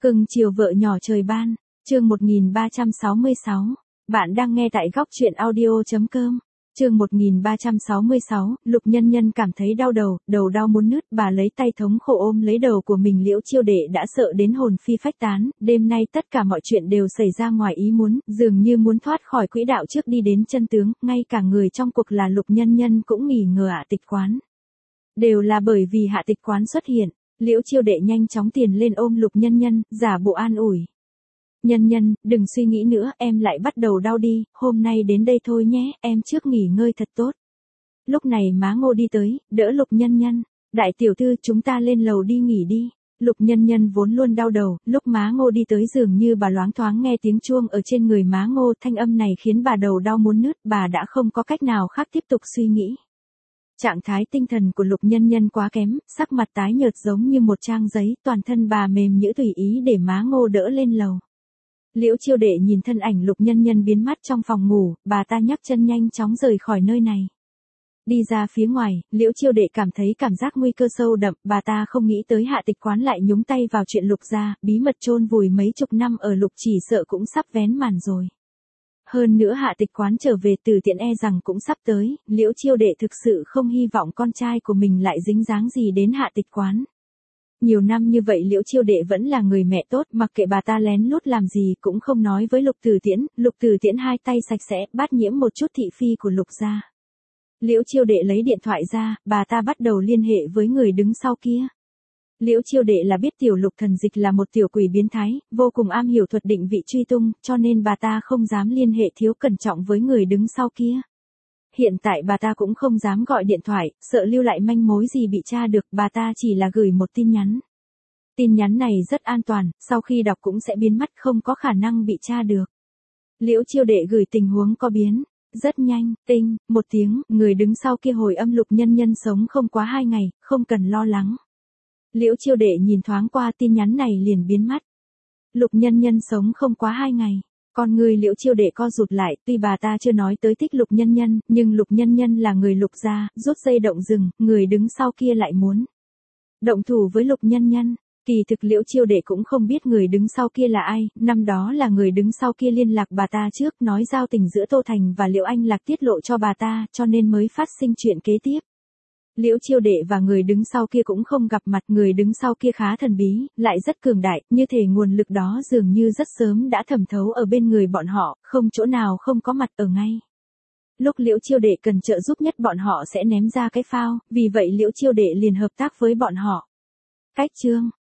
Cưng chiều vợ nhỏ trời ban, chương 1366. Bạn đang nghe tại góc truyện audio.com. Chương 1366, Lục Nhân Nhân cảm thấy đau đầu, đầu đau muốn nứt, bà lấy tay thống khổ ôm lấy đầu của mình. Liễu Chiêu Đệ đã sợ đến hồn phi phách tán, đêm nay tất cả mọi chuyện đều xảy ra ngoài ý muốn, dường như muốn thoát khỏi quỹ đạo trước đi đến chân tướng, ngay cả người trong cuộc là Lục Nhân Nhân cũng nghi ngờ Hạ Tịch Quán. Đều là bởi vì Hạ Tịch Quán xuất hiện. Liễu Chiêu Đệ nhanh chóng tiền lên ôm Lục Nhân Nhân, giả bộ an ủi. Nhân Nhân, đừng suy nghĩ nữa, em lại bắt đầu đau đi, hôm nay đến đây thôi nhé, em trước nghỉ ngơi thật tốt. Lúc này má Ngô đi tới, đỡ Lục Nhân Nhân. Đại tiểu thư, chúng ta lên lầu đi nghỉ đi. Lục Nhân Nhân vốn luôn đau đầu, lúc má Ngô đi tới dường như bà loáng thoáng nghe tiếng chuông ở trên người má Ngô, thanh âm này khiến bà đầu đau muốn nứt, bà đã không có cách nào khác tiếp tục suy nghĩ. Trạng thái tinh thần của Lục Nhân Nhân quá kém, sắc mặt tái nhợt giống như một trang giấy, toàn thân bà mềm nhũn tùy ý để má Ngô đỡ lên lầu. Liễu Chiêu Đệ nhìn thân ảnh Lục Nhân Nhân biến mất trong phòng ngủ, bà ta nhấc chân nhanh chóng rời khỏi nơi này. Đi ra phía ngoài, Liễu Chiêu Đệ cảm thấy cảm giác nguy cơ sâu đậm, bà ta không nghĩ tới Hạ Tịch Quán lại nhúng tay vào chuyện Lục gia, bí mật chôn vùi mấy chục năm ở Lục chỉ sợ cũng sắp vén màn rồi. Hơn nữa Hạ Tịch Quán trở về Từ Tiện e rằng cũng sắp tới, Liễu Chiêu Đệ thực sự không hy vọng con trai của mình lại dính dáng gì đến Hạ Tịch Quán. Nhiều năm như vậy Liễu Chiêu Đệ vẫn là người mẹ tốt, mặc kệ bà ta lén lút làm gì cũng không nói với Lục Từ Tiễn hai tay sạch sẽ, bắt nhiễm một chút thị phi của Lục gia. Liễu Chiêu Đệ lấy điện thoại ra, bà ta bắt đầu liên hệ với người đứng sau kia. Liễu Chiêu Đệ là biết tiểu Lục Thần Dịch là một tiểu quỷ biến thái, vô cùng am hiểu thuật định vị truy tung, cho nên bà ta không dám liên hệ thiếu cẩn trọng với người đứng sau kia. Hiện tại bà ta cũng không dám gọi điện thoại, sợ lưu lại manh mối gì bị tra được, bà ta chỉ là gửi một tin nhắn. Tin nhắn này rất an toàn, sau khi đọc cũng sẽ biến mất, không có khả năng bị tra được. Liễu Chiêu Đệ gửi tình huống có biến. Rất nhanh, tinh, một tiếng, người đứng sau kia hồi âm Lục Nhân Nhân sống không quá 2 ngày, không cần lo lắng. Liễu Chiêu Đệ nhìn thoáng qua tin nhắn này liền biến mất. Lục Nhân Nhân sống không quá 2 ngày. Con người Liễu Chiêu Đệ co rụt lại, tuy bà ta chưa nói tới thích Lục Nhân Nhân, nhưng Lục Nhân Nhân là người Lục gia, rút dây động rừng, người đứng sau kia lại muốn động thủ với Lục Nhân Nhân. Kỳ thực Liễu Chiêu Đệ cũng không biết người đứng sau kia là ai, năm đó là người đứng sau kia liên lạc bà ta trước, nói giao tình giữa Tô Thành và Liễu Anh Lạc tiết lộ cho bà ta, cho nên mới phát sinh chuyện kế tiếp. Liễu Chiêu Đệ và người đứng sau kia cũng không gặp mặt, người đứng sau kia khá thần bí, lại rất cường đại, như thể nguồn lực đó dường như rất sớm đã thẩm thấu ở bên người bọn họ, không chỗ nào không có mặt ở ngay. Lúc Liễu Chiêu Đệ cần trợ giúp nhất bọn họ sẽ ném ra cái phao, vì vậy Liễu Chiêu Đệ liền hợp tác với bọn họ. Cách chương